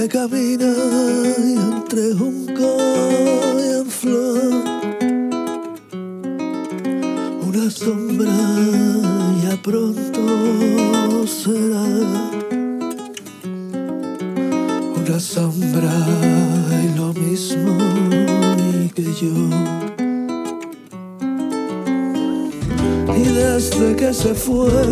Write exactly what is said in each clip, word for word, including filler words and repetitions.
que camina entre junco y en flor, una sombra ya pronto será, una sombra y lo mismo y que yo. Y desde que se fue,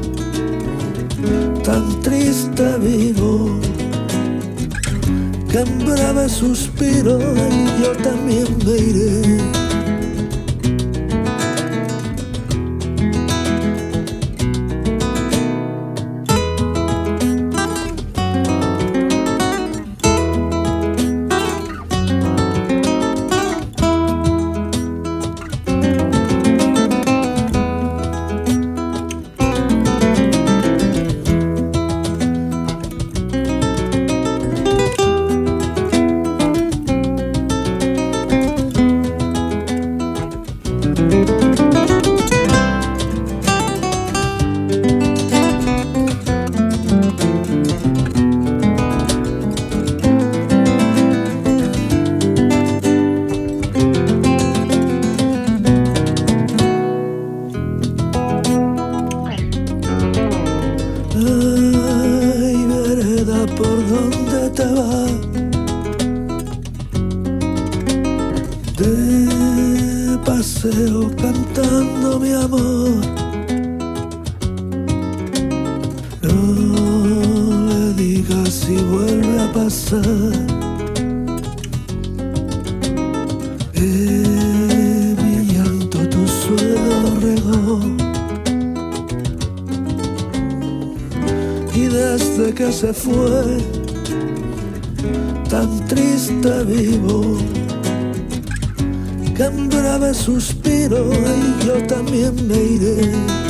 tan triste vivo, que en breve suspiro y yo también me iré. Ay, vereda, ¿por dónde te vas? De paseo cantando mi amor. No le digas si vuelve a pasar que mi llanto tu suelo regó. Y desde que se fue, tan triste vivo, que en breve suspiro y yo también me iré.